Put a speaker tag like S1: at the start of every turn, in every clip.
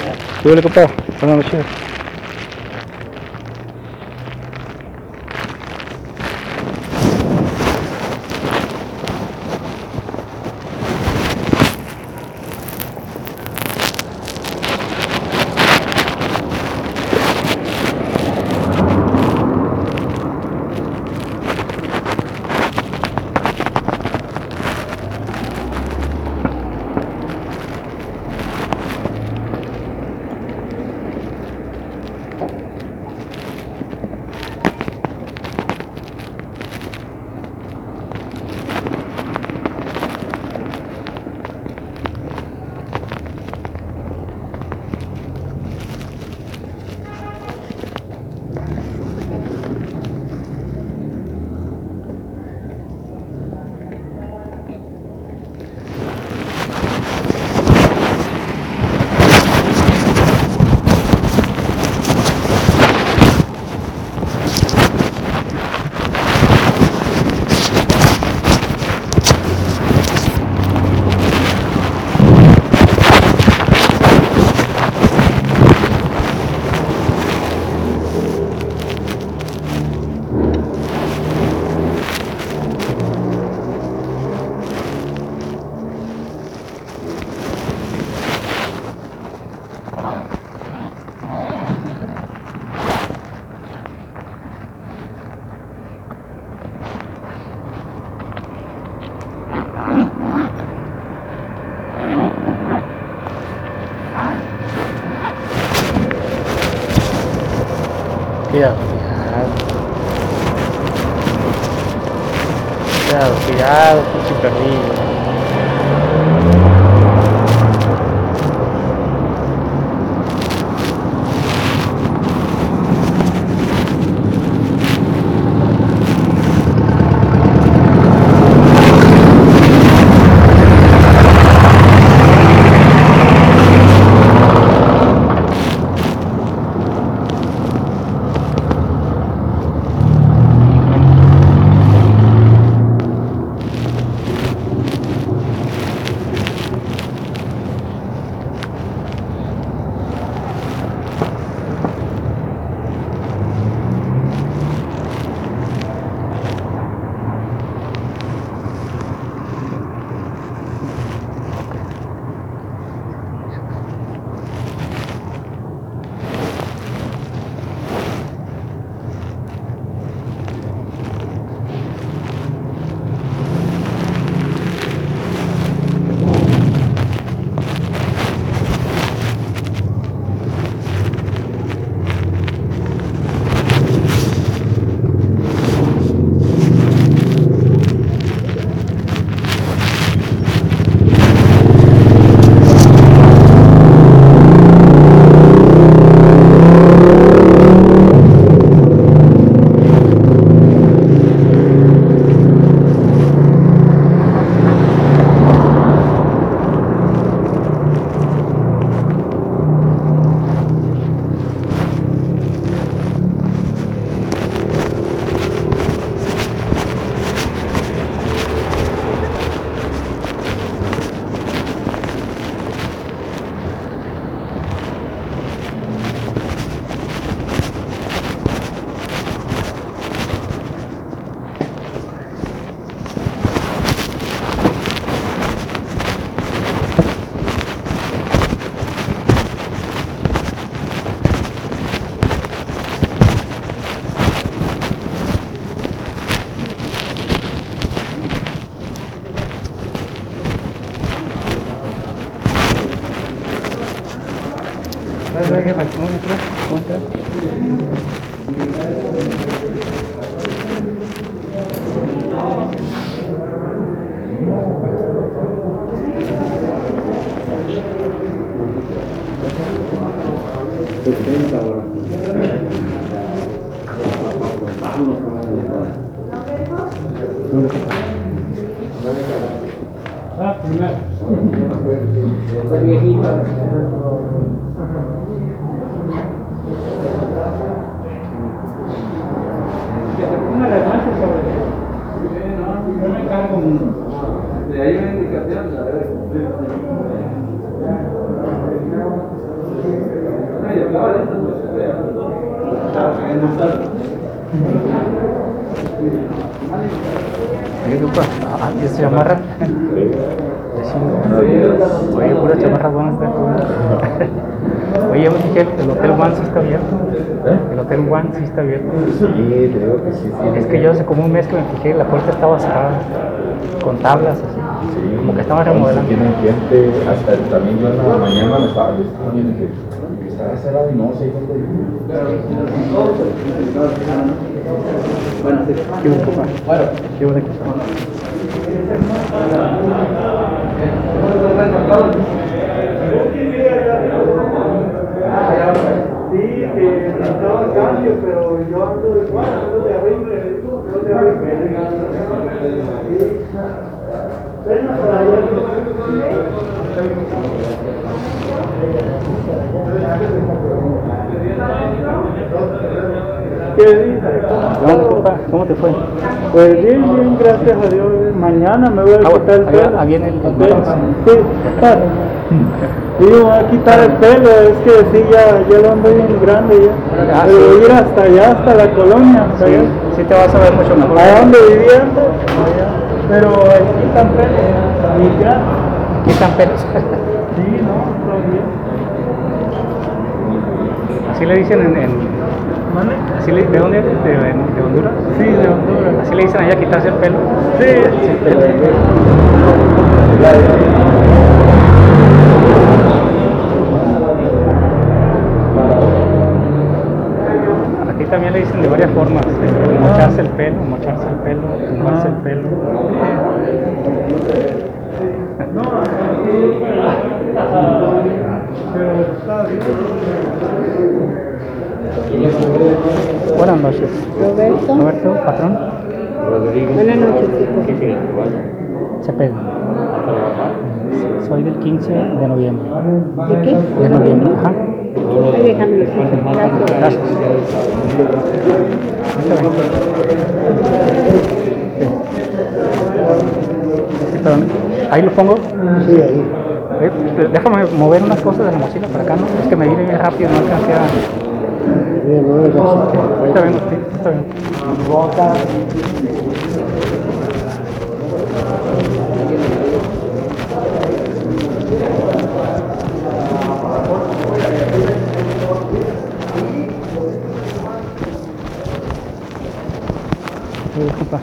S1: ¿Qué huele, compa? Buenas noches. Cuidado, cuidado, pinche perrillo.
S2: De ahí una indicación, a ver.
S1: chamarra. Oye, pura chamarra buena está. Oye, me dije, el Hotel One sí está abierto. El Hotel One sí está abierto.
S3: Sí, te digo que sí.
S1: Es que yo hace como un mes que me fijé, la puerta estaba cerrada, con tablas así.
S3: Sí,
S1: como que estaban remodelando.
S3: Tienen gente, hasta también yo en la mañana me estaba viendo que estaba cerrado y no sé dónde.
S2: Bueno, sí.
S1: ¿Qué hubo, papá?
S2: Bueno.
S1: ¿Qué hubo de qué?
S4: Sí, que necesitaba cambio, pero yo ando de igual, ando de arriba, ando de arriba. Ven para allá. ¿Qué dices?
S1: ¿Cómo te fue?
S4: Pues bien, gracias a Dios. Mañana me voy a quitar el pelo.
S1: Viene el
S4: Sí, claro. Y me voy a quitar el pelo, es que sí, ya lo ando bien grande ya. Pero voy a ir hasta allá, hasta la colonia. Hasta allá.
S1: Sí te vas a ver mucho mejor.
S4: ¿A dónde vivía antes? Pero aquí están pelos. Y ya.
S1: ¿Qué tan pelos?
S4: Sí, no, todo bien.
S1: Así le dicen en
S4: ¿Mande?
S1: ¿de dónde eres? ¿De Honduras?
S4: Sí, de Honduras.
S1: Así le dicen allá quitarse el pelo.
S4: Sí.
S1: Aquí también le dicen de varias formas. Mocharse el pelo, tumbarse el pelo.
S4: Pero está bien.
S1: Buenas noches.
S5: Roberto.
S1: Roberto, patrón.
S5: Buenas noches,
S1: Cepeda. Soy del 15 de noviembre.
S5: ¿De qué?
S1: De noviembre, ajá.
S5: Estoy dejando el sitio. Gracias.
S1: Gracias. Sí, perdón. ¿Ahí lo pongo?
S4: Sí, ahí.
S1: Déjame mover unas cosas de la mochila para acá, ¿no? Es que me vine bien rápido, no alcancé a... Está bien, sí, está bien. Disculpa.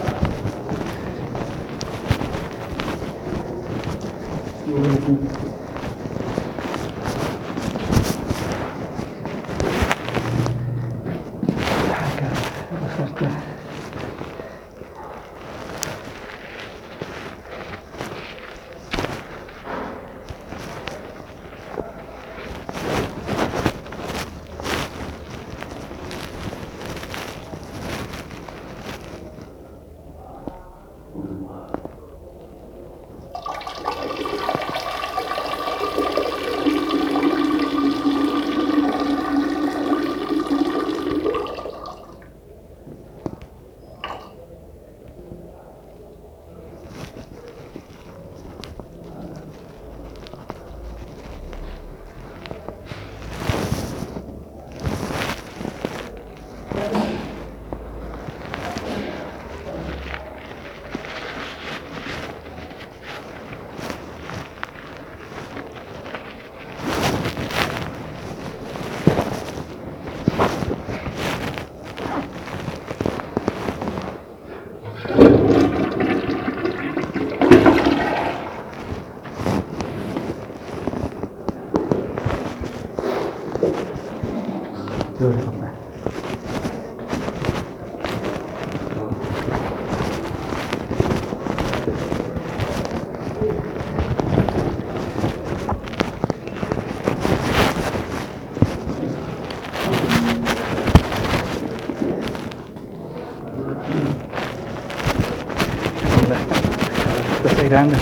S1: Estoy grande.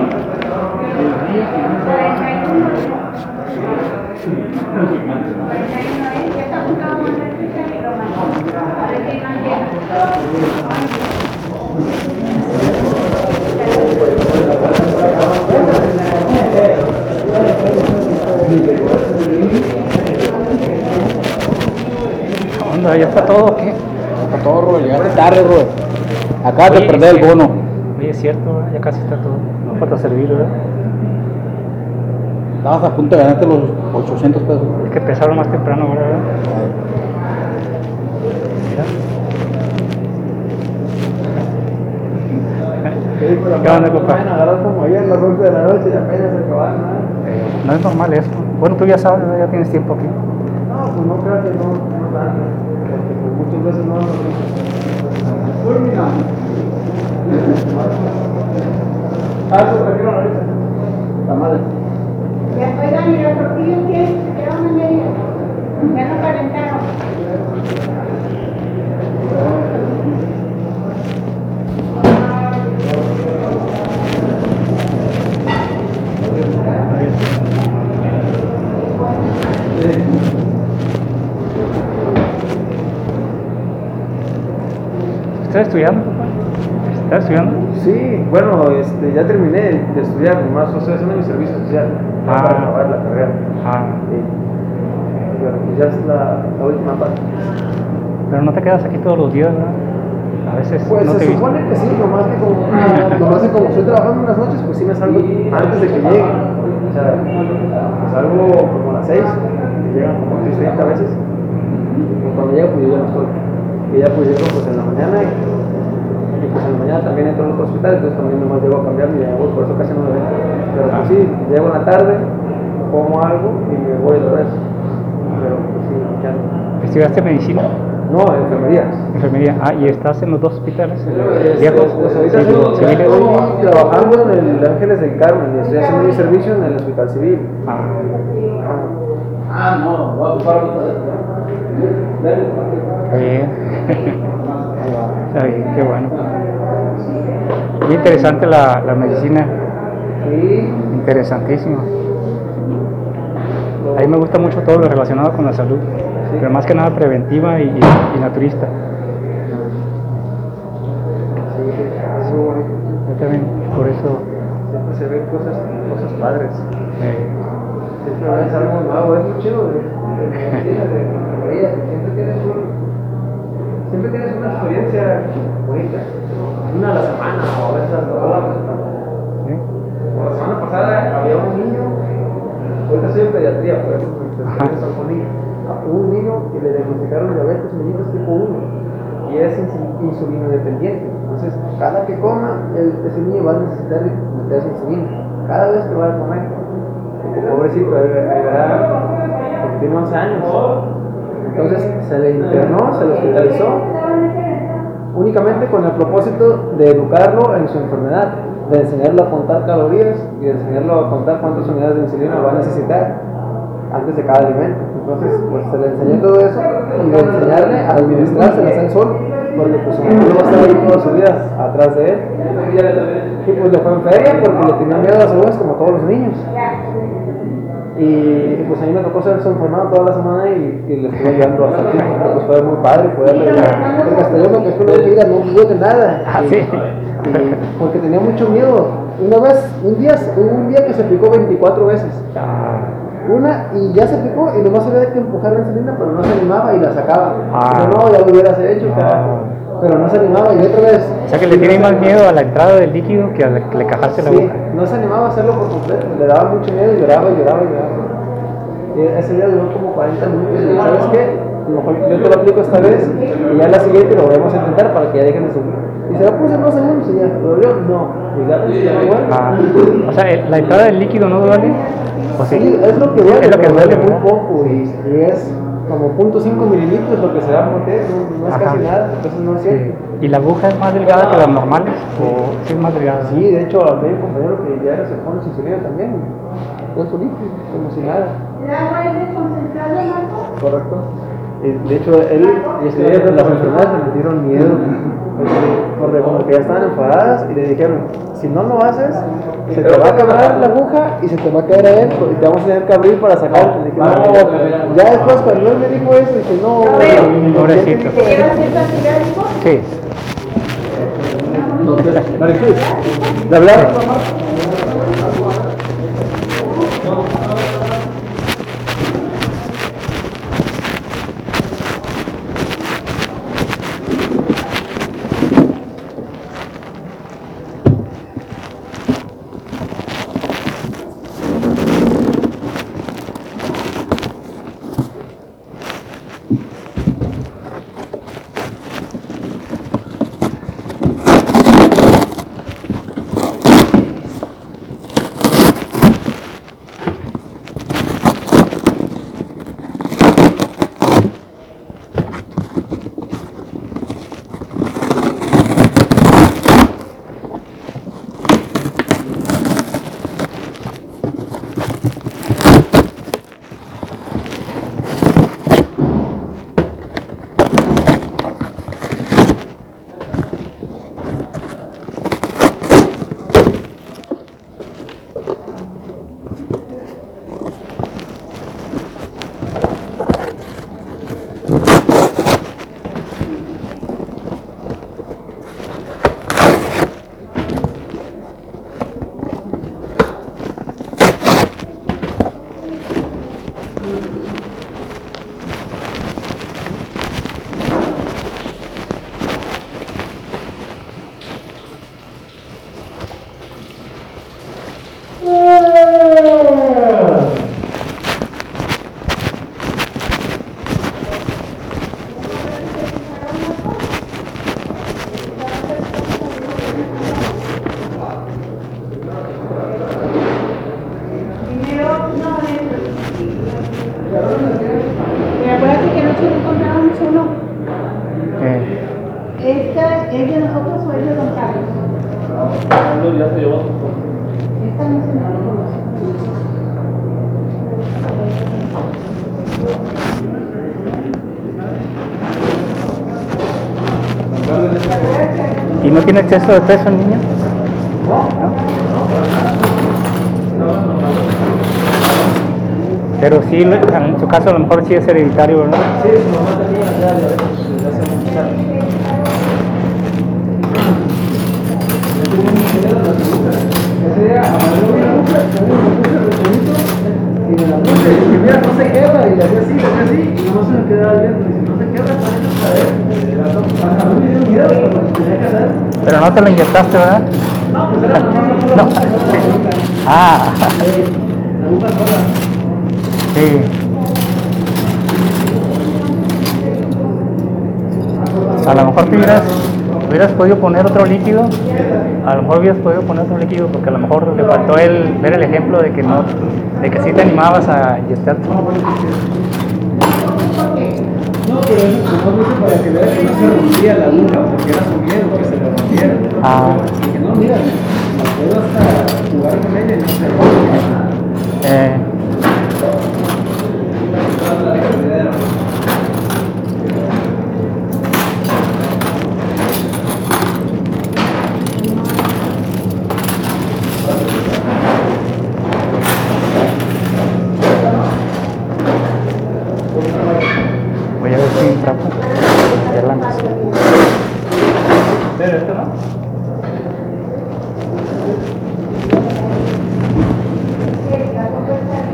S1: ¿Qué onda? ¿Ya está todo o qué?
S6: Está todo, Robert, llegaste tarde, Robert. Acabas de
S1: Oye,
S6: perder el
S1: sí.
S6: bono.
S1: Oye, es cierto, ¿verdad? Ya casi está todo. No falta servir, ¿verdad?
S6: Estabas a punto de ganarte los 800 pesos.
S1: Es que empezaron más temprano ahora, ¿verdad? Mira. ¿Qué onda, compa?
S4: Agarrar como ayer a las 11 de la noche y apenas acabaron.
S1: No es normal esto. Bueno, tú ya sabes, ¿verdad? Ya tienes tiempo aquí.
S4: No, pues no creo que no tanto. Porque pues muchas veces no lo prefiero ahorita. La madre.
S5: Oigan, ¿y los tortillos qué? ¿Quedaron en medio? Ya no calentaron.
S1: ¿Estás estudiando, papá? ¿Estás estudiando?
S2: Sí, bueno, ya terminé de estudiar, nomás estoy haciendo mi servicio social para acabar la carrera. Sí. Pero pues ya es la última parte.
S1: Pero no te quedas aquí todos los días, ¿verdad? A veces
S2: Pues
S1: no te
S2: se
S1: he visto.
S2: supone que sí, nomás que como estoy trabajando en las noches, pues sí me salgo antes de que llegue. O sea, salgo como a las 6, que llegan como 6:30 veces. Y cuando llego, pues yo ya no estoy. Y ya pues llego pues en la mañana y pues en la mañana también entro al otro hospital, entonces también nomás llego a cambiarme y ya voy, por eso casi no me ven. Pero pues sí, llego en la tarde, como algo y me voy otra vez. Pero pues sí, ya no.
S1: ¿Estudiaste medicina?
S2: No, enfermería.
S1: Enfermería. Ah, ¿y estás en los dos hospitales?
S2: Pues ahorita
S1: Civiles.
S2: estoy trabajando en el Ángeles del Carmen y estoy haciendo mi servicio en el Hospital Civil.
S6: No, voy a ocupar ahorita.
S1: Está bien. Está bien, qué bueno. Muy interesante la medicina.
S2: Sí,
S1: Interesantísimo. A mí me gusta mucho todo lo relacionado con la salud, pero más que nada preventiva y naturista.
S2: sí, muy bonito.
S1: Yo también, por eso.
S2: Siempre se ven cosas padres.
S1: eh,
S2: Siempre ves algo nuevo, es muy chido de medicina, de enfermería, que siempre tienes una experiencia bonita. Una a la semana o a veces a toda la semana.
S1: ¿eh?
S2: La semana pasada había un niño, ahorita estoy en pediatría, por eso un niño que le diagnosticaron diabetes mellitus tipo 1 y es insulino dependiente. Entonces, cada que coma, ese niño va a necesitar meterse insulina, cada vez que va a comer. Pobrecito, tiene 11 años. Entonces, se le internó, se le hospitalizó, únicamente con el propósito de educarlo en su enfermedad, de enseñarlo a contar calorías y de enseñarlo a contar cuántas unidades de insulina va a necesitar antes de cada alimento. Entonces, pues se le enseñó todo eso y de enseñarle a administrárselas él solo, porque pues su mamá va a estar ahí toda su vida atrás de él. Y pues le fue en feria porque le tenía miedo a las agujas como todos los niños. Y pues a mí me tocó ser su enfermero toda la semana y le estuve ayudando hasta el tiempo. Pues fue muy padre poderle ayudar. Porque hasta yo me quedé con la vida, no pude nada. Porque tenía mucho miedo. Hubo un día que se picó 24 veces. Una y ya se picó y nomás había que empujar la insulina, pero no se animaba y la sacaba. Pero no, ya lo hubieras hecho, pero no se animaba y otra vez.
S1: O sea que le tiene más miedo a la entrada del líquido que a que le cajarse la boca.
S2: No se animaba a hacerlo por completo, le daba mucho miedo y lloraba. Y ese día duró como 40 minutos y ¿sabes qué? A lo mejor yo te lo aplico esta vez y ya la siguiente lo volvemos a intentar para que ya dejen de sufrir. Y se lo puse en 2 segundos y ya, ¿lo dolió? No, pues ya igual.
S1: O sea, la entrada del líquido no duele. ¿O sí?
S2: Sí, es lo que duele,
S1: es lo que
S2: pero
S1: duele,
S2: muy
S1: ¿verdad?
S2: poco y es como 0.5 mililitros lo que se da a meter, no es casi nada, entonces no es cierto.
S1: Sí. ¿Y la aguja es más delgada que las normales? ¿O sí es más delgada?
S2: Sí, de hecho, a mi compañero que ya era se pone insulina también, con su líquido, como si nada.
S5: ¿El agua es de concentrado, Marco?
S2: Correcto. De hecho, él y las enfermedades le metieron miedo. porque como que ya estaban enfadadas y le dijeron, si no lo haces, se te va a quebrar la aguja y se te va a caer adentro y te vamos a tener que abrir para sacarte. Le dije, no, ya después cuando él me dijo eso, dije, no,
S1: Pobrecito.
S5: ¿Te llevas esta ciudad, hijo?
S1: Sí.
S2: ¿le hablaron?
S5: Pero acuérdate que nosotros encontramos uno. Esta es de nosotros o es de Don Carlos. Esta no se la reconoce.
S1: ¿Y no tiene exceso de peso el niño? ¿No? Pero sí, en su caso a lo mejor sí es hereditario, ¿verdad?
S2: Sí, su mamá tenía ya desde hace muchos años. Ese día amarró una aguja, también me puse el botonito y me la puse y dije, mira, no se quebra, y le hacía así, y no se me quedaba viendo, y si no se quebra, también a ver, a mí me dio miedo cuando lo tenía que hacer.
S1: Pero no te lo inyectaste, ¿verdad?
S2: No, pues era
S1: No. Ah,
S2: la aguja sola.
S1: sí. A lo mejor te hubieras podido poner otro líquido. A lo mejor hubieras podido poner otro líquido porque a lo mejor le faltó ver el ejemplo de que no, de que sí te animabas a inyectarte.
S2: No, pero eso mejor lo hice para que vea que no se rompía la aguja, porque era su miedo que se le rompiera.
S1: Ah.
S2: Y que no, mira, me puedo hasta jugar con ella y no se rompe.
S1: Voy a ver si trapo. Ya la nací.
S2: Pero esto no.
S5: Sí, la cosa está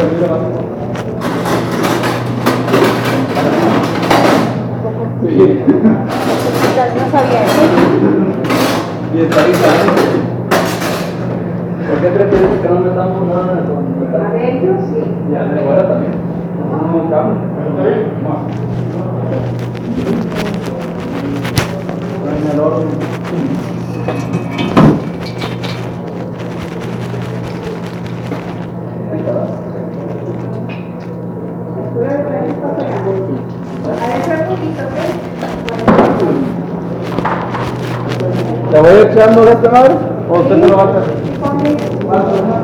S5: No sabía eso.
S2: Y está ahí, ¿por qué prefieres que no metamos nada en el computador?
S5: A ver, yo sí.
S2: Ya, de ahora también. No, cambio. En el orden. ¿Le voy echando de este lado? ¿O usted se lo va a hacer?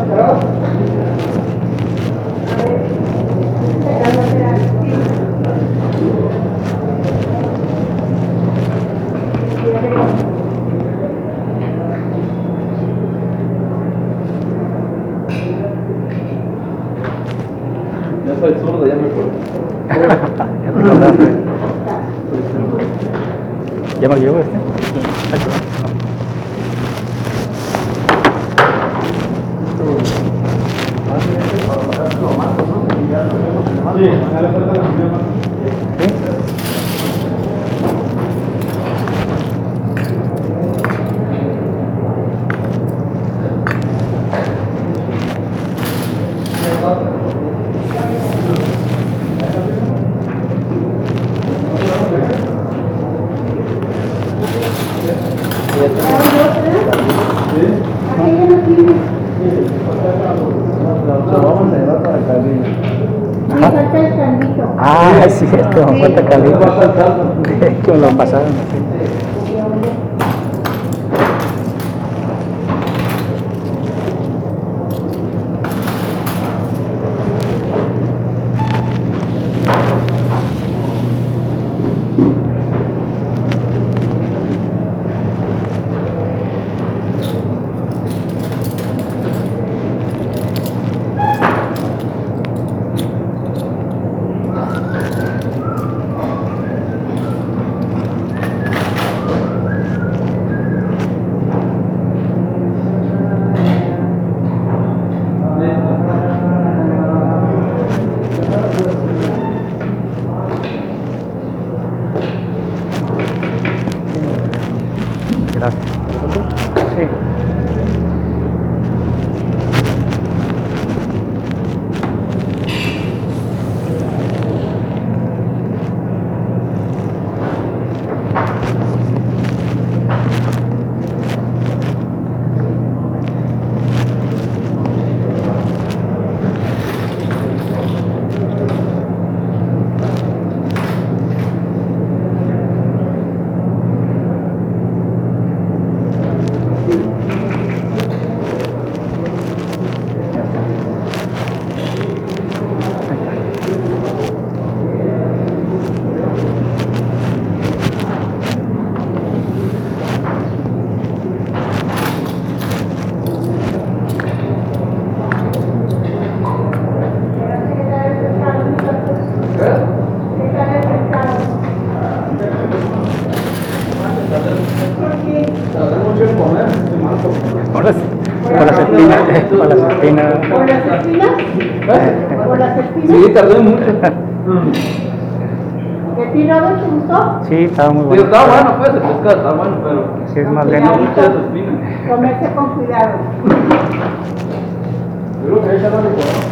S2: Ya soy zurdo, ya me acuerdo.
S1: Ya te acordaste. ¿Ya me lo llevo este?
S2: Vamos a llevar para el jardín.
S5: Me falta el caldito.
S1: Ah, es cierto, me falta caliente. Que me lo pasaron así. Gracias. Sí. Con las espinas, con las espinas.
S5: ¿Por las espinas? ¿Por las espinas?
S2: Sí, tardé mucho.
S5: ¿De ti, Robert, te gustó?
S1: Sí, estaba muy
S2: Sí,
S1: bueno.
S2: está bueno, pues, el pescado está bueno, pero.
S1: Sí, es más
S2: Tengo
S1: lento.
S2: muchas espinas.
S5: Comerse con cuidado.
S2: Yo creo que ahí está la licuadora.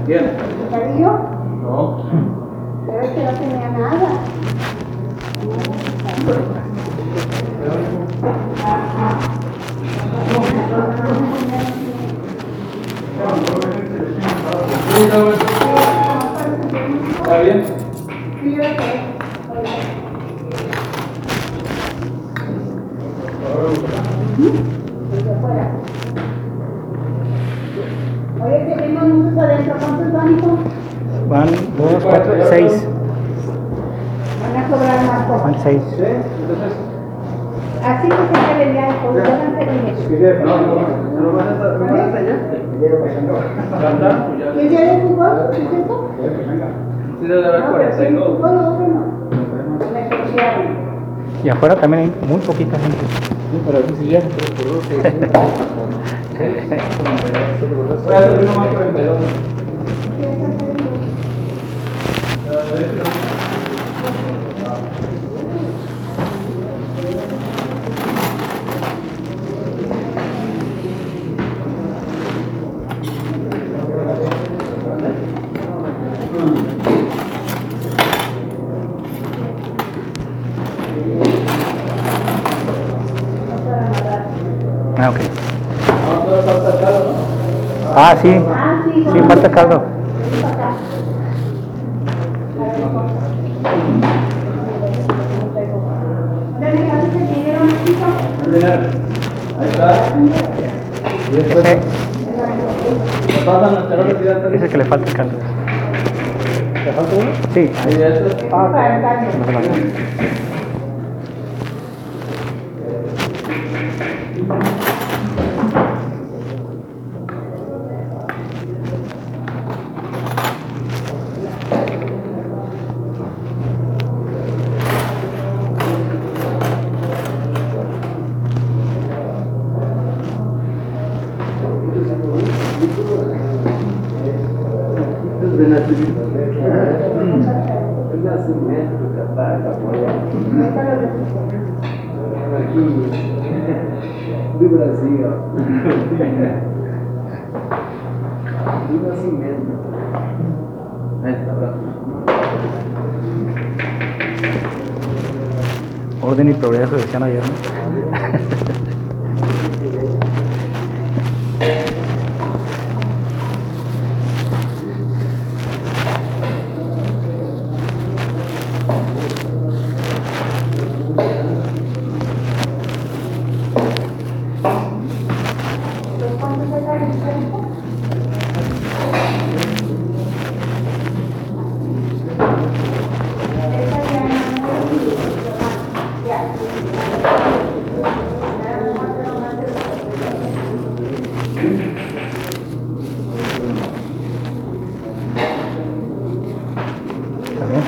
S2: ¿Quién?
S5: ¿Sabía?
S2: No.
S5: Pero es que no tenía nada.
S2: ¿Está bien?
S5: Sí, yo sé. Desde afuera. Oye, tenemos muchos adentro. ¿Cuántos van, hijo?
S1: Van 2, 4, 6.
S5: Van a sobrar más
S1: Van
S5: cosas.
S1: 6.
S2: Sí, entonces.
S5: Así que se le da el poder de
S2: No, no vas hasta allá. ¿Cantar?
S5: ¿Y el día de fútbol? ¿Es eso?
S2: Sí, debe haber
S5: No, pero si el
S2: 42.
S5: fútbol lo otro no. Me asociaron.
S1: Y afuera también hay muy poquita gente.
S6: Pero aquí sí ya.
S2: Voy a hacer uno más 42.
S1: Ah, ok.
S2: No, todo falta acá, ¿no?
S1: Ah, sí.
S5: Ah, sí.
S1: Sí, falta caldo.
S5: Vení para acá. ¿Dónde dejaste el dinero, chico?
S2: Ahí está.
S1: Ese,
S2: ¿Me pasan los terrores y ya está
S1: ese
S2: listo?
S1: que le falta el caldo.
S2: ¿Te falta uno?
S1: Sí.
S2: Ahí ya está.
S5: Para el baño.
S1: No se lo hago.
S2: De Brasil. Do nascimento. Ahí está, abrazo.
S1: Orden y progreso decían ayer, ¿no? Está bien.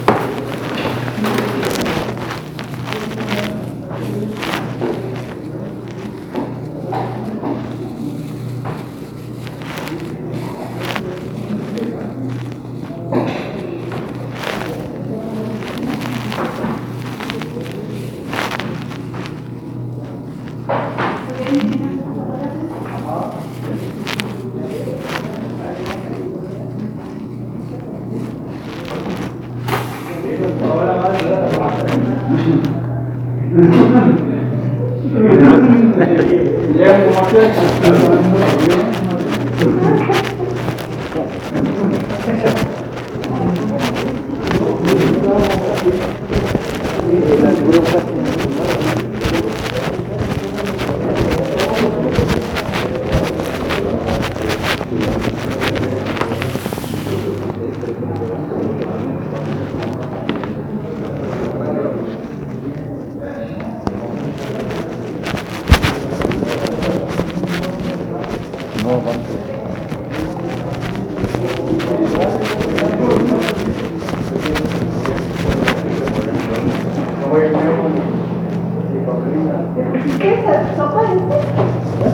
S5: ¿Qué es esa sopa de este?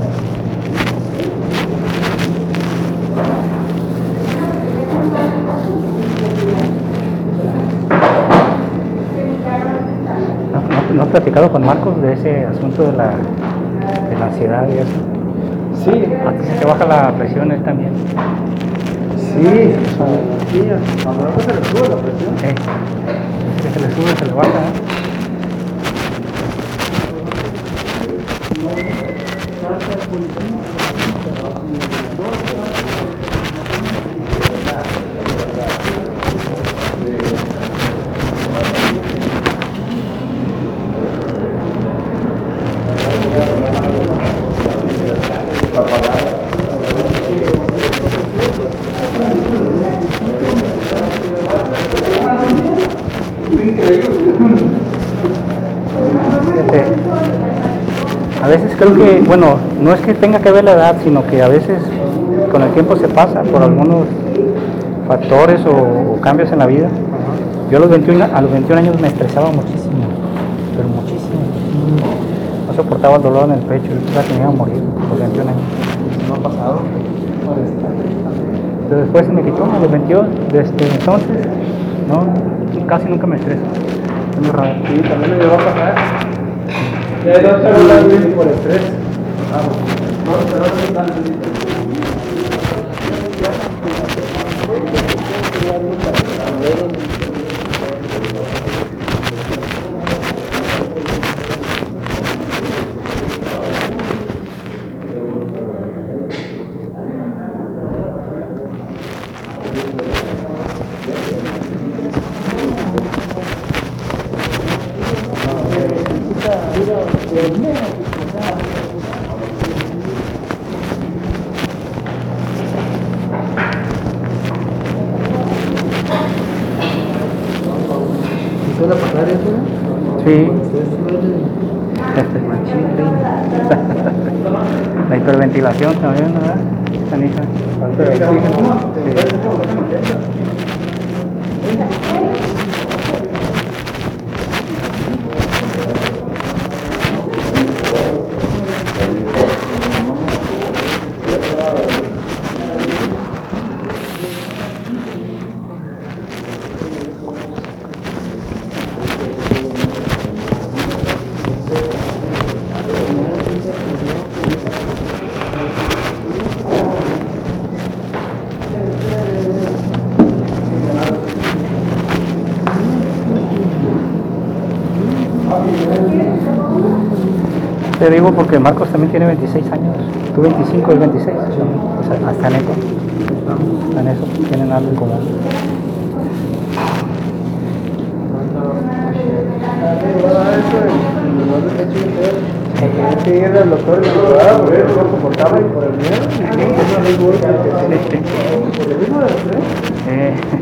S1: ¿No has platicado con Marcos de ese asunto de la ansiedad y eso?
S2: Sí,
S1: A ti se te baja la presión, él también.
S2: sí, Sí, cuando no se le sube la presión.
S1: Que se le sube, se le baja, ¿eh? Fíjate, a veces creo que, bueno, no es que tenga que ver la edad, sino que a veces con el tiempo se pasa por algunos factores o cambios en la vida. Yo a los 21 años me estresaba muchísimo, pero muchísimo. No soportaba el dolor en el pecho, yo pensaba que me iba a morir a los 21 años.
S2: No ha pasado.
S1: Pero después se me quitó a los 22, desde entonces, no, casi nunca me estreso. Es muy raro.
S2: Sí, también me llegó a pasar. Ya hay 2 horas por estrés. Vamos. No, pero no es tan ¿Suele pasar eso?
S1: Sí. La hiperventilación también, ¿verdad? Canija.
S2: Falta de oxígeno.
S1: Te digo porque Marcos también tiene 26 años. Tú 25 y 26. O sea, hasta en eso. Hasta en eso tienen algo en común.
S2: Hay que ir al doctor y la por eso no soportaba y por el miedo. Por el mismo de los tres.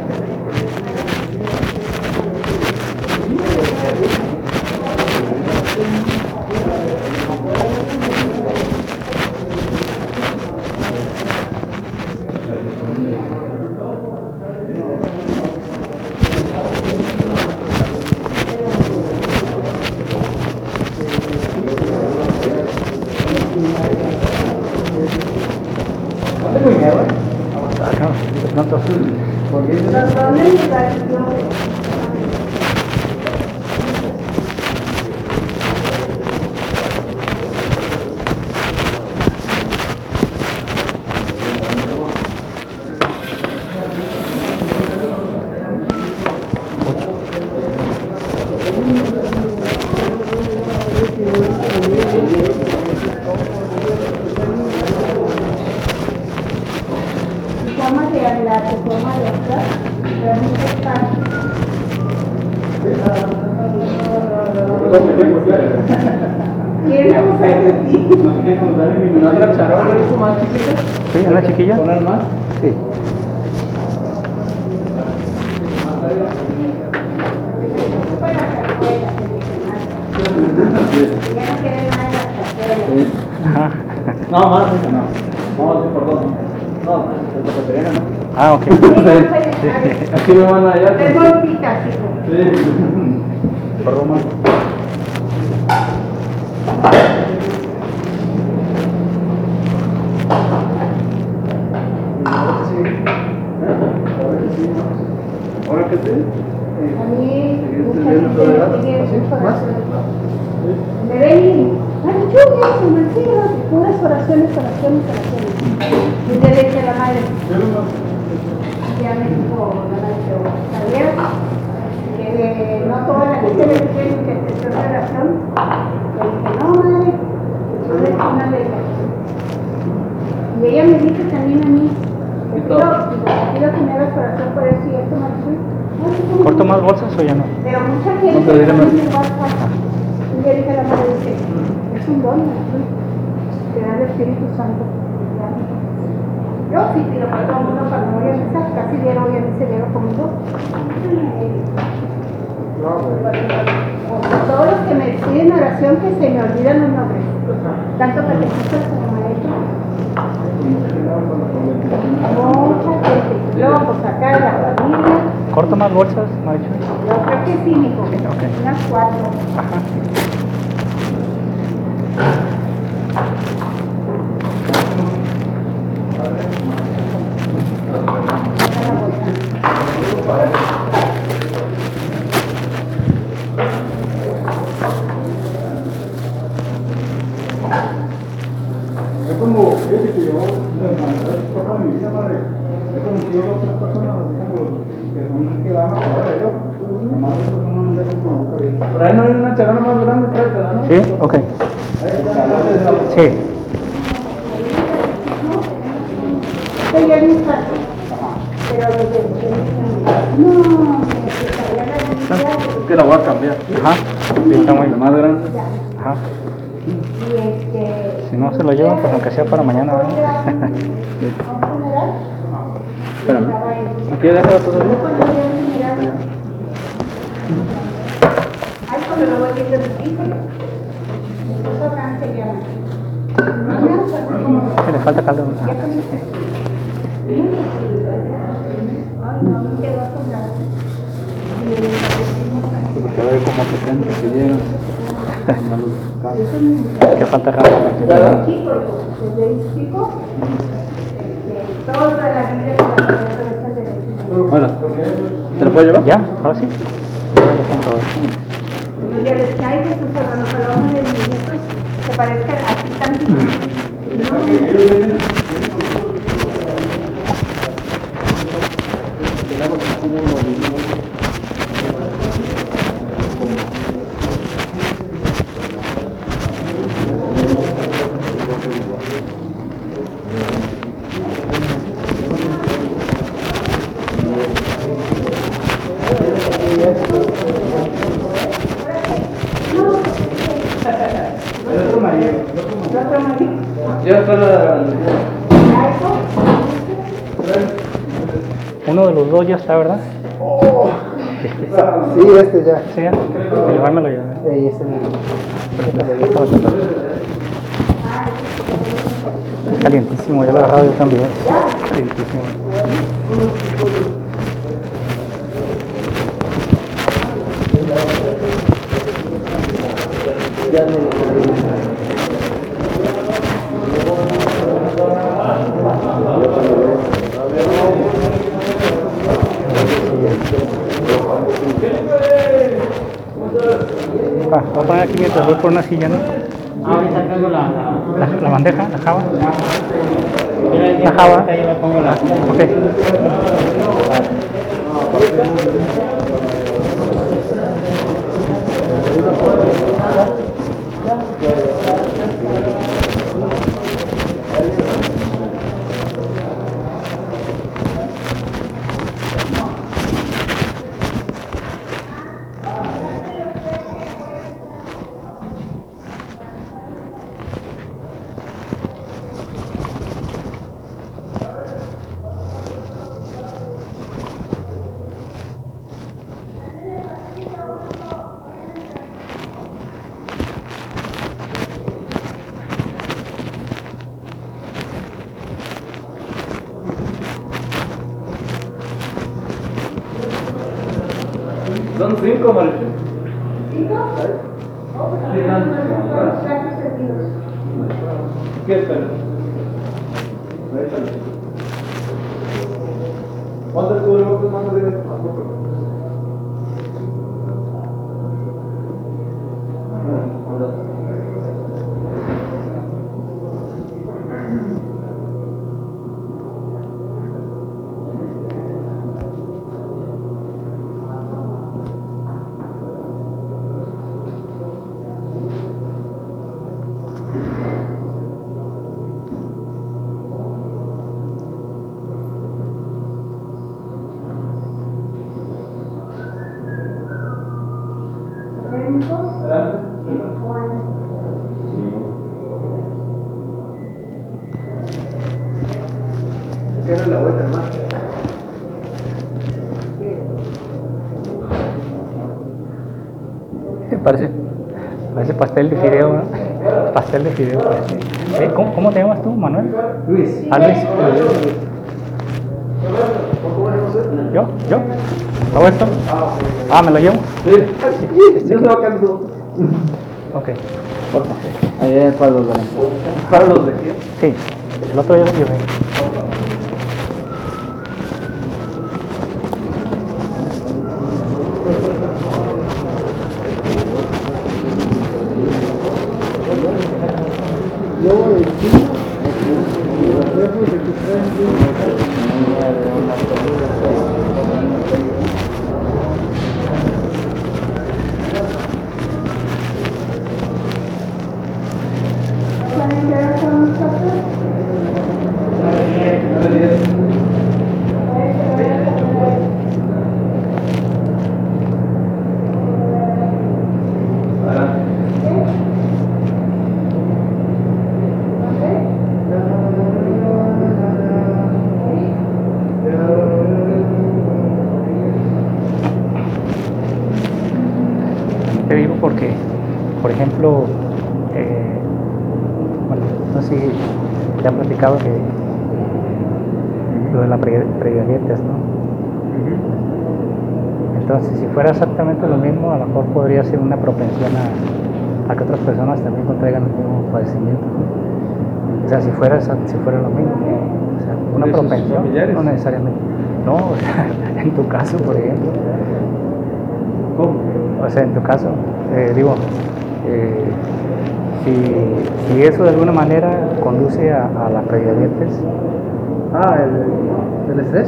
S5: Forma de hablar, tu forma de actuar, realmente está. ¿Queremos saber de ti?
S2: ¿No otra charola hizo más chiquita?
S1: ¿Sí? ¿Una chiquilla?
S2: ¿Poner más?
S1: Sí.
S5: Ya no quiere nada de las carteras.
S1: Ajá.
S2: No, más, no. Vamos a hacer por 2. No, es la no.
S1: Ah, ok.
S2: Aquí me van a hallar.
S5: Es golpita, chico.
S2: Sí.
S1: Roma.
S2: ¿Ahora qué te?
S5: A mí, mucha gente me pide mucho oración. Me ven y, ay, yo me mantengo, puras oraciones. Y te dice la madre, Ya me dijo la maestra, ¿sabías? Que no toda la gente le tiene interpretación de oración. Le dije, no, madre, eso es una letra. Y ella me dice también a mí, te pido que me hagas oración por eso y esto, Maricel.
S1: ¿Corto más bolsas o ya no?
S5: Pero mucha gente
S2: No te diré más.
S5: me pasa. Y le dije a la madre, dice, es un don, Maricel, te da el Espíritu Santo. Yo sí pido para todo el mundo para no voy a empezar, casi diario voy a mi cerebro conmigo. Todos los que me piden oración que se me olvidan los nombres, tanto catequistas como maestros. Mucha gente, luego pues acá la familia.
S1: ¿Corto más bolsas, Marichu?
S5: Yo creo que sí, mijo, unas 4.
S1: Ajá.
S4: Es como, fíjate que yo, toda mi vida, madre, es como que yo veo otras personas, que son que van a pagar a ellos, nomás eso no me dejan como boca abierta.
S2: Por ahí no hay una charana más grande, tráetela, ¿no?
S1: ¿Sí? Ok. Sí.
S5: Estoy ya en mi casa. Pero no,
S2: Es que la voy a cambiar.
S1: Ajá. Sí, está muy
S2: La más grande.
S1: Ajá.
S5: y
S1: Si no se lo llevan, pues aunque sea para mañana, ¿verdad?
S2: Espérame. ¿Aquí deja todavía?
S5: Ay, cuando lo voy viendo de pico, eso gran se llama.
S1: Sí, le falta caldo.
S5: Ya comiste. Ay, no, me quedó asombrado.
S2: Porque a ver cómo se siente que llegan.
S1: Que falta caldo.
S5: Chico, desde chico, toda la vida con la cabeza de
S2: Hola. ¿Te lo puedo llevar?
S1: ¿Ya? ¿Ahora sí? Ya están todos.
S5: ya les cae que sus hermanos de mis nietos se parezcan así tanto.
S2: Ya está la...
S1: Uno de los dos ya está, ¿verdad?
S4: Sí, este ya.
S1: Sí, ya. Llevármelo ya.
S4: Este
S1: Es calientísimo, ya lo he agarrado yo también. Calientísimo. Voy a poner aquí mientras voy por una silla, ¿no?
S6: Ahorita tengo
S1: La bandeja, la java. La java.
S6: Yo le pongo la...
S1: Ok.
S2: Son 5, Marichu. ¿Qué esperas? ¿Cuántas cubrebocas más de Era la vuelta al mar.
S1: Parece pastel de fideo, ¿no? Pastel de fideo. Parece. ¿Cómo te llamas tú, Manuel?
S2: Luis.
S1: Ah, Luis.
S2: ¿Cómo hacemos esto?
S1: ¿Yo? ¿Hago esto? Ah, ¿me lo llevo?
S2: Sí. Yo se va quedando.
S1: Ok.
S6: Ahí es para los de
S2: Para los de aquí.
S1: Sí, el otro ya lo llevé.
S2: Luego de Chile, los reflejos de que
S5: ¿Pueden quedar con nosotros?
S1: Te digo porque, por ejemplo, bueno, no sé si te han platicado que lo de la prediabetes, ¿no? Entonces, si fuera exactamente lo mismo, a lo mejor podría ser una propensión a que otras personas también contraigan el mismo padecimiento, ¿no? O sea, si fuera lo mismo, o sea, una
S2: ¿De sus
S1: propensión,
S2: familiares?
S1: no necesariamente. No, o sea, en tu caso, por ejemplo.
S2: ¿Cómo?
S1: O sea, en tu caso, si eso de alguna manera conduce a la prediabetes,
S2: Ah, el estrés.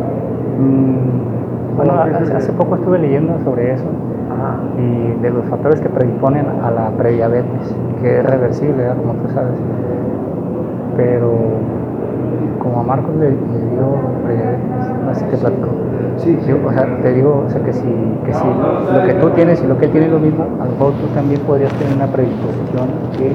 S1: bueno,
S2: ¿Cómo que es el-
S1: hace poco estuve leyendo sobre eso
S2: Ajá.
S1: y de los factores que predisponen a la prediabetes, que es reversible, ¿verdad? Como tú sabes. Pero como a Marcos le dio prediabetes, no sé si te platico.
S2: Sí, sí.
S1: O sea, te digo, o sea, que si lo que tú tienes y lo que él tiene es lo mismo, a lo mejor tú también podrías tener una predisposición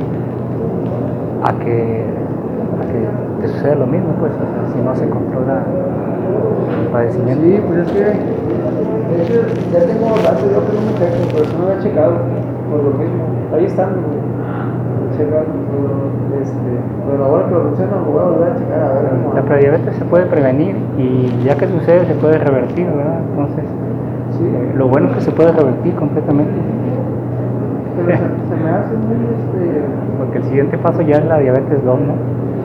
S1: a que te suceda lo mismo, pues, o sea, si no se controla el padecimiento.
S2: Sí, pues es que, de hecho, ya tengo rato yo que no me checo, pero eso no me he checado, por lo mismo. Ahí están, checando, pero ahora que lo menciono, me voy a volver a checar a ver cómo.
S1: La prediabetes se puede prevenir y ya que sucede se puede revertir, ¿verdad? Entonces,
S2: Sí,
S1: lo bueno es que se puede revertir completamente,
S2: pero se me hace muy,
S1: porque el siguiente paso ya es la diabetes 2, ¿no?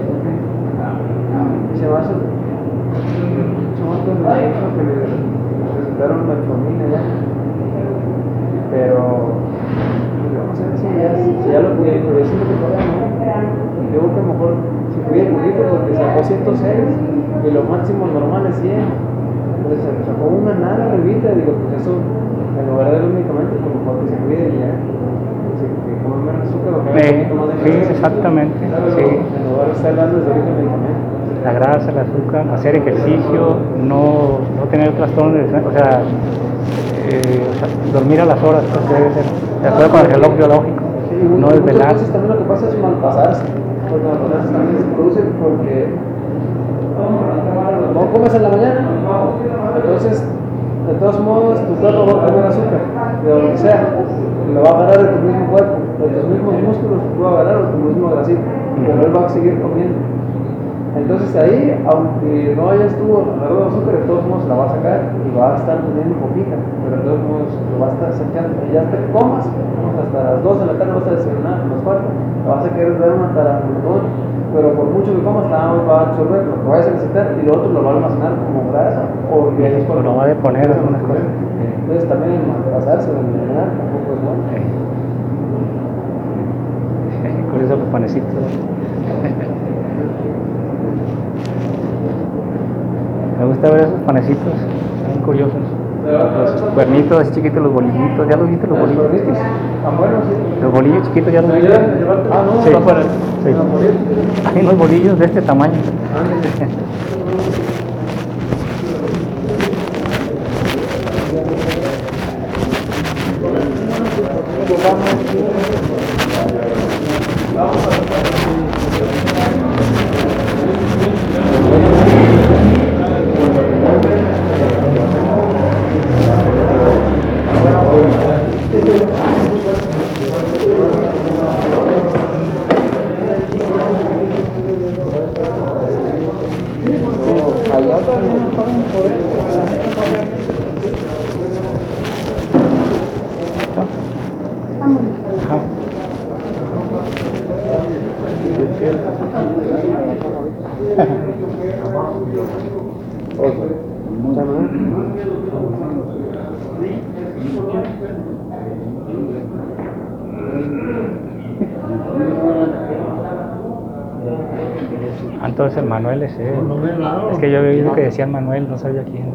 S2: se me hace, chamaco me dijo que le presentaron metformina ya, pero yo no sé si ya lo pude, pero yo siento que todavía no. Yo creo que a lo mejor si pudiera poquito porque sacó 106 y lo máximo normal es 100. Entonces sacó una nada revista y digo, pues eso, en lugar de los medicamentos, pues mejor que se cuide y ya. Que coma menos azúcar o que haga un poquito más de
S1: Sí,
S2: ejercicio.
S1: exactamente, sí.
S2: En lugar de estar dando desde ahorita medicamentos.
S1: La grasa, el azúcar, hacer ejercicio, no tener trastornos de o sea, dormir a las horas, pues debe ser, de acuerdo con el reloj biológico, no desvelar.
S2: Muchas veces también lo que pasa es malpasarse. Porque malpasarse también se produce porque no comes en la mañana. Entonces, de todos modos, tu cuerpo va a comer azúcar, de lo que sea. Lo va a agarrar de tu mismo cuerpo, de tus mismos músculos, lo va a agarrar o tu mismo grasito. Pero él va a seguir comiendo. Entonces ahí, aunque no hayas tú agarrado azúcar, de todos modos la va a sacar y va a estar teniendo poquita, pero de todos modos lo va a estar sacando. Y ya te comas, hasta las 2 de la tarde vas a desayunar, más falta, le vas a querer dar una taramudón, pero por mucho que comas, nada más va a absorber lo que vayas a necesitar y lo otro lo va a almacenar como grasa o bien
S1: O lo va a deponer algunas cosas.
S2: Entonces también pasarse o eliminar tampoco es bueno.
S1: Con esos panecitos. Me gusta ver esos panecitos, son curiosos. Los cuernitos así chiquitos, los bolillitos, ¿ya los viste los bolillos?
S2: Tan buenos, sí.
S1: Los bolillos chiquitos, ¿ya los viste?
S2: Ah, no,
S1: Sí,
S2: está fuera.
S1: sí.
S2: No, por eso.
S1: Hay unos bolillos de este tamaño. Entonces Manuel es él. Es que yo había oído que decían Manuel, no sabía quién.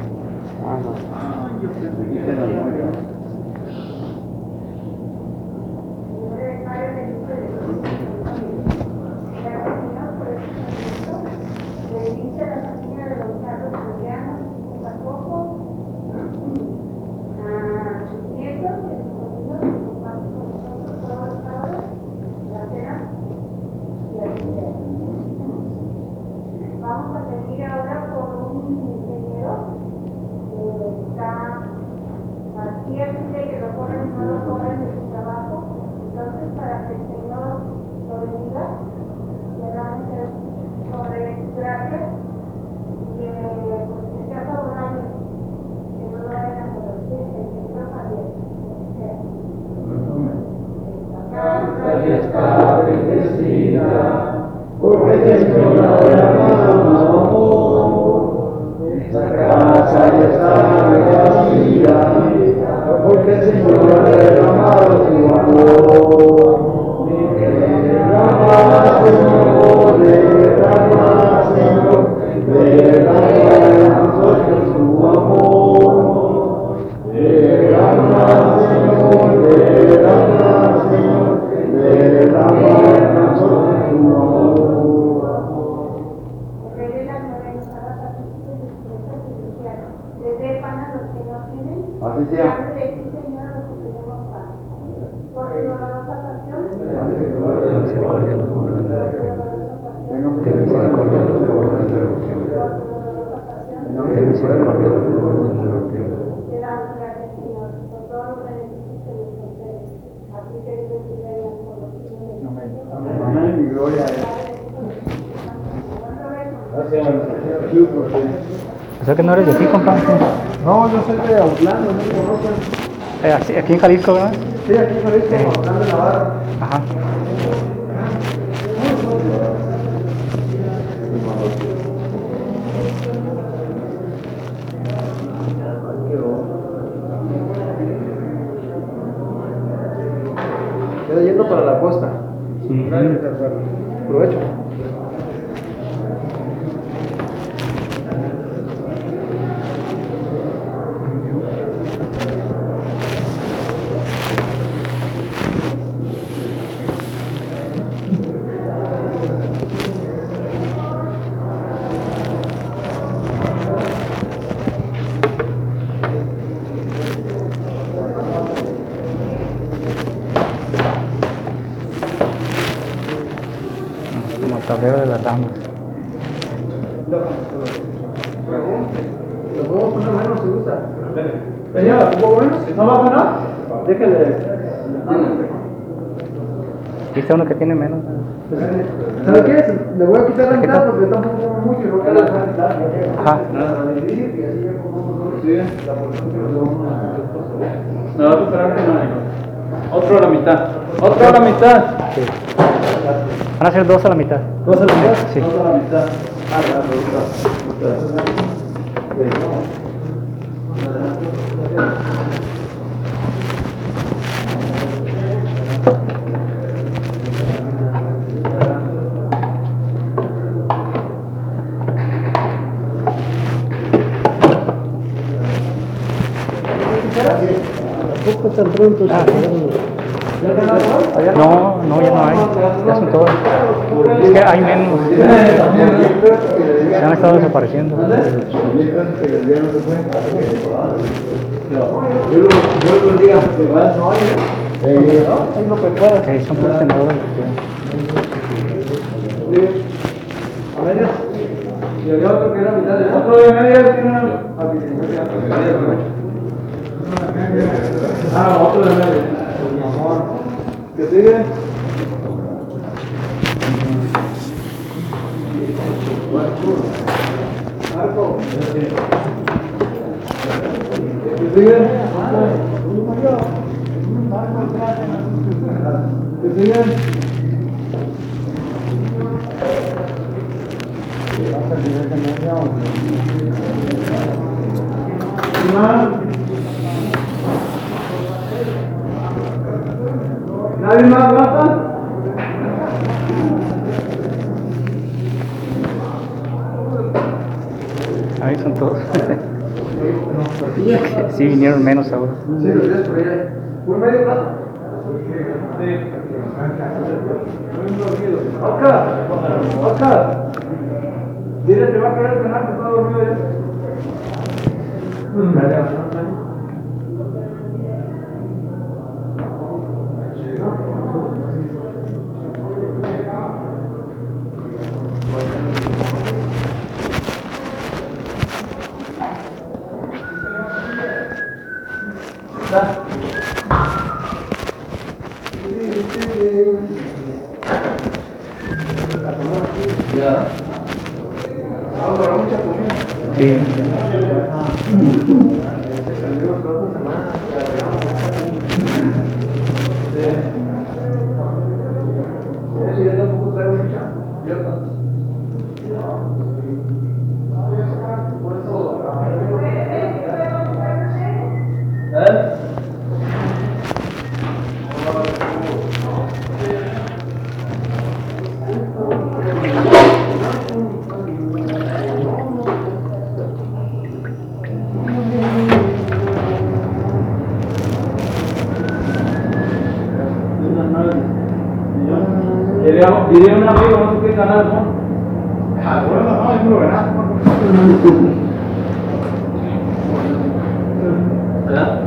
S5: Vamos a seguir ahora con un ingeniero que está paciente, que lo corren, no lo corren de su trabajo. Entonces, para que el Señor lo bendiga, le damos sobre gracias y que sea favorable, que no lo vayan a corregir, que el Señor Javier.
S7: Santa está bendecida, porque el Señor la derramado amor. Esta casa ya está bendecida, porque el Señor ha derramado su amor. Derrama, Señor, derrama, Señor, derrama en nosotros su amor. Derrama, Señor, derrama, Señor, derrama en nosotros su amor. Así sea. Amén y gloria a Él. Gracias.
S1: O sea que no eres de aquí, compadre.
S2: No, yo soy de Autlán, no me conocen.
S1: Aquí en Jalisco, ¿verdad?
S2: Sí, aquí en Jalisco, Autlán de Navarra.
S1: Ajá.
S2: Queda yendo para la costa. Provecho.
S1: Como el tablero de las damas.
S2: Los huevos son menos, si gusta. Señora, ¿hubo buenos? ¿No va a ganar? Déjale.
S1: Dice uno que tiene menos.
S2: ¿Sabe qué? Le voy a quitar la mitad porque tampoco como mucho y no queda la mitad.
S1: Ajá.
S2: Sí. Me va a esperar que no. Otro a la mitad. Otro a la mitad.
S1: Sí. Van a ser dos a la mitad.
S2: ¿Dos a la mitad?
S1: Sí.
S2: Dos a la mitad.
S4: Tampoco tan pronto.
S1: No, no, ya no hay. Ya son todos. Es que hay menos. Se han estado desapareciendo.
S7: Yo los diga, no hay.
S1: Son puros tenedores.
S2: A medias. Y había otro que era mitad de otro de medias tiene una. Ah, otro de medias. ¿Qué sigue? Marco. ¿Qué sigue? ¿Qué sigue? ¿Nadie más basta?
S1: Ahí son todos. Sí, vinieron menos ahora.
S2: Sí, los días por allá. ¿Un medio plato? Sí. Oscar. Dile que va a querer cenar, que está dormido ya.
S1: Sí.
S2: Diría un amigo, no sé qué canal, ¿no?
S4: Ah, bueno, no, es muy buena.
S2: ¿Verdad?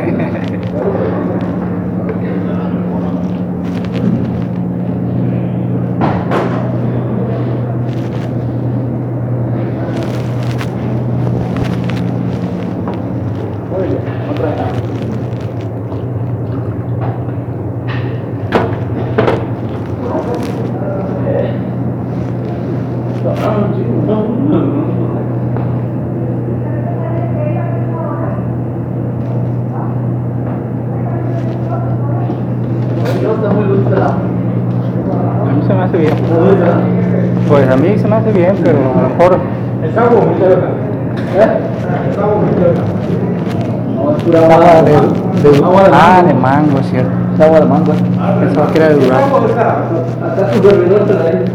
S1: A mí se me hace bien. Pues a mí se me hace bien, pero a lo mejor.
S4: El sago, muy cerca. El sago, muy cerca.
S6: No, es pura
S1: Agua de,
S6: agua de mango.
S1: de mango, es cierto.
S6: Es agua de mango.
S1: Pensaba que era de durazno.
S2: Hasta tu servidor te la dice.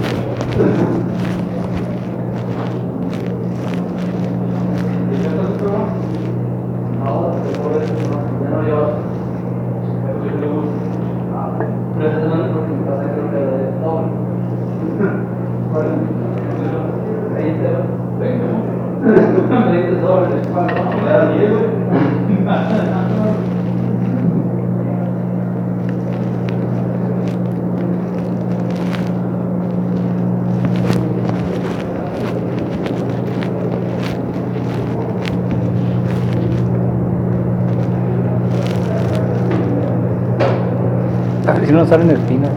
S1: A ver si no salen espinas.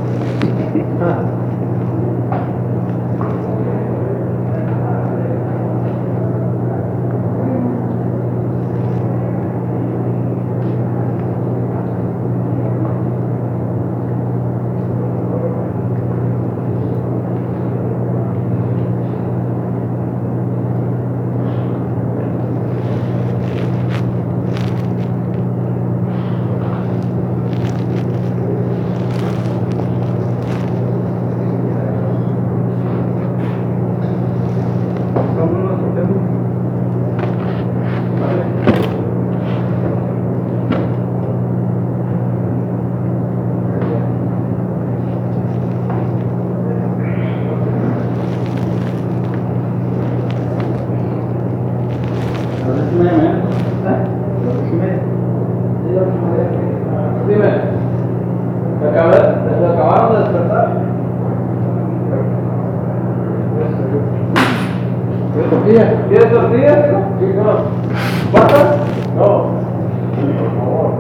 S2: Dime, ¿te acabaron de despertar? ¿Quieres tortillas? ¿Quieres tortillas? Sí, no. ¿Cuántas? No. Por favor.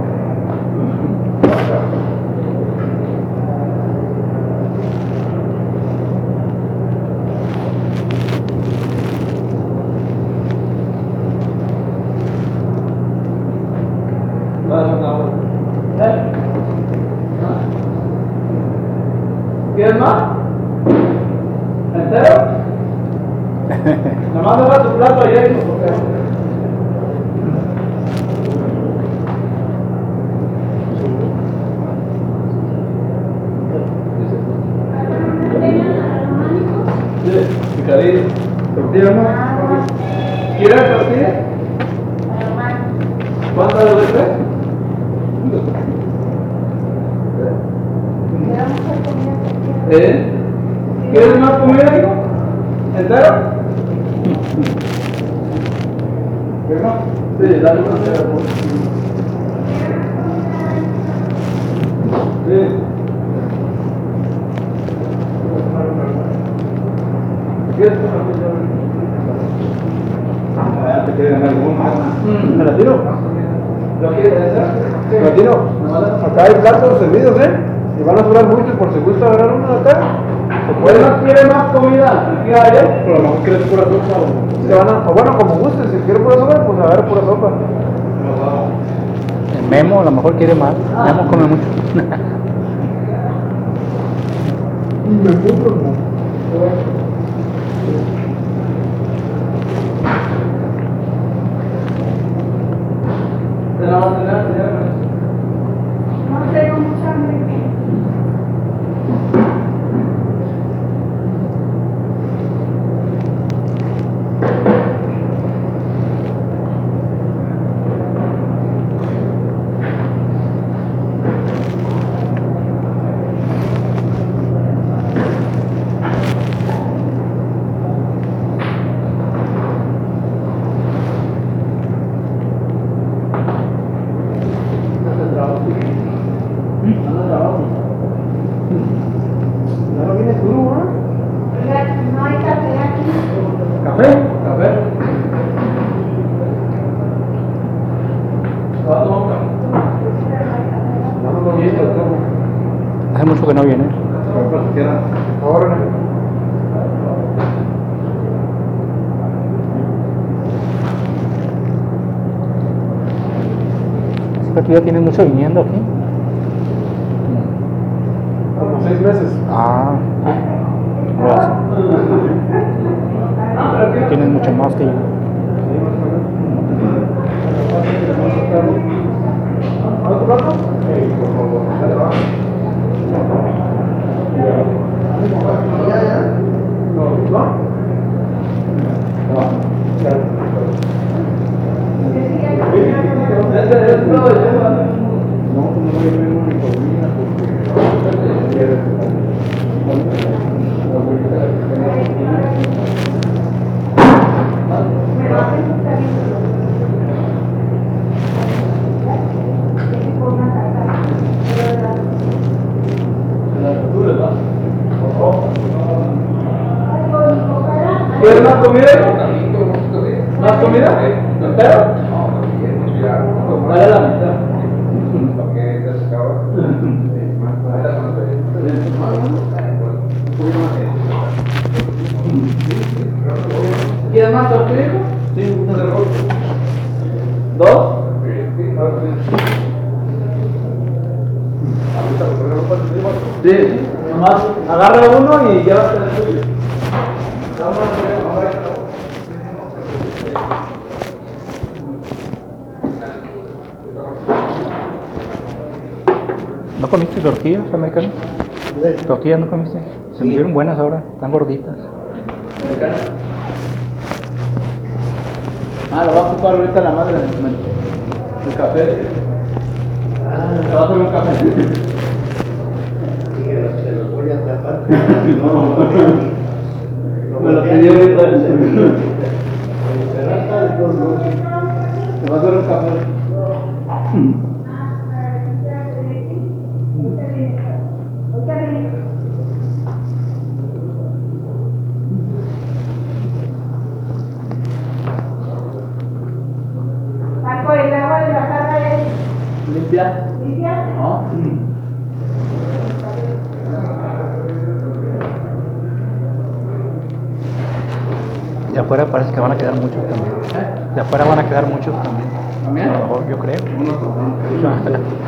S2: ¿Quieres más? ¿Entero? Nomás deja tu plato ayer. Sí, picadillo. ¿Tortilla, no? ¿Quieres tortilla? ¿Cuántas de tres? ¿Quieres más comida, hijo? ¿Entero? ¿Verdad? Sí, dale una entera. Sí. ¿Quieres te quieren algún más? ¿Me la tiro? ¿Lo quieres hacer? ¿Me la tiro? Acá hay platos servidos, y van a sobrar muchos por si gusta agarrar uno de acá. ¿Quiere más comida? ¿Qué hay? Pero a lo mejor quieres pura sopa o bueno, como guste, si quiere pura sopa, pues agarra pura sopa.
S1: El Memo a lo mejor quiere más. Memo come mucho.
S2: Me puto, ¿no? ¿Te la vas a tener?
S5: No tengo mucha hambre. No hay café aquí.
S2: ¿Café? ¿Café?
S1: Hace mucho que no viene.
S2: Ahora.
S1: ¿Es que tú ya tienes mucho viniendo aquí?
S2: Como 6 meses.
S1: Ah, gracias. Tienes mucho más que yo.
S2: ¿Otro plato? Sí, por favor. ¿Quieres más comida? ¿Más comida? ¿Entero? Dale la mitad. ¿Quieres más tortilla? Sí, ¿dos? Sí, nomás agarra uno y llévate el tuyo.
S1: ¿No comiste tortillas americanas? ¿Tortillas no comiste? Se me dieron buenas ahora, están gorditas.
S2: Lo va a ocupar ahorita la madre el café. ¿Te va a hacer un café?
S7: Se los voy a tapar.
S2: Me lo pidió ahorita. Te va a hacer un café.
S5: Paco, el agua de la jarra es
S2: ¿Limpia?
S5: limpia.
S2: No.
S1: De afuera parece que van a quedar muchos también. De afuera van a quedar muchos también.
S2: ¿También?
S1: A lo mejor, yo creo.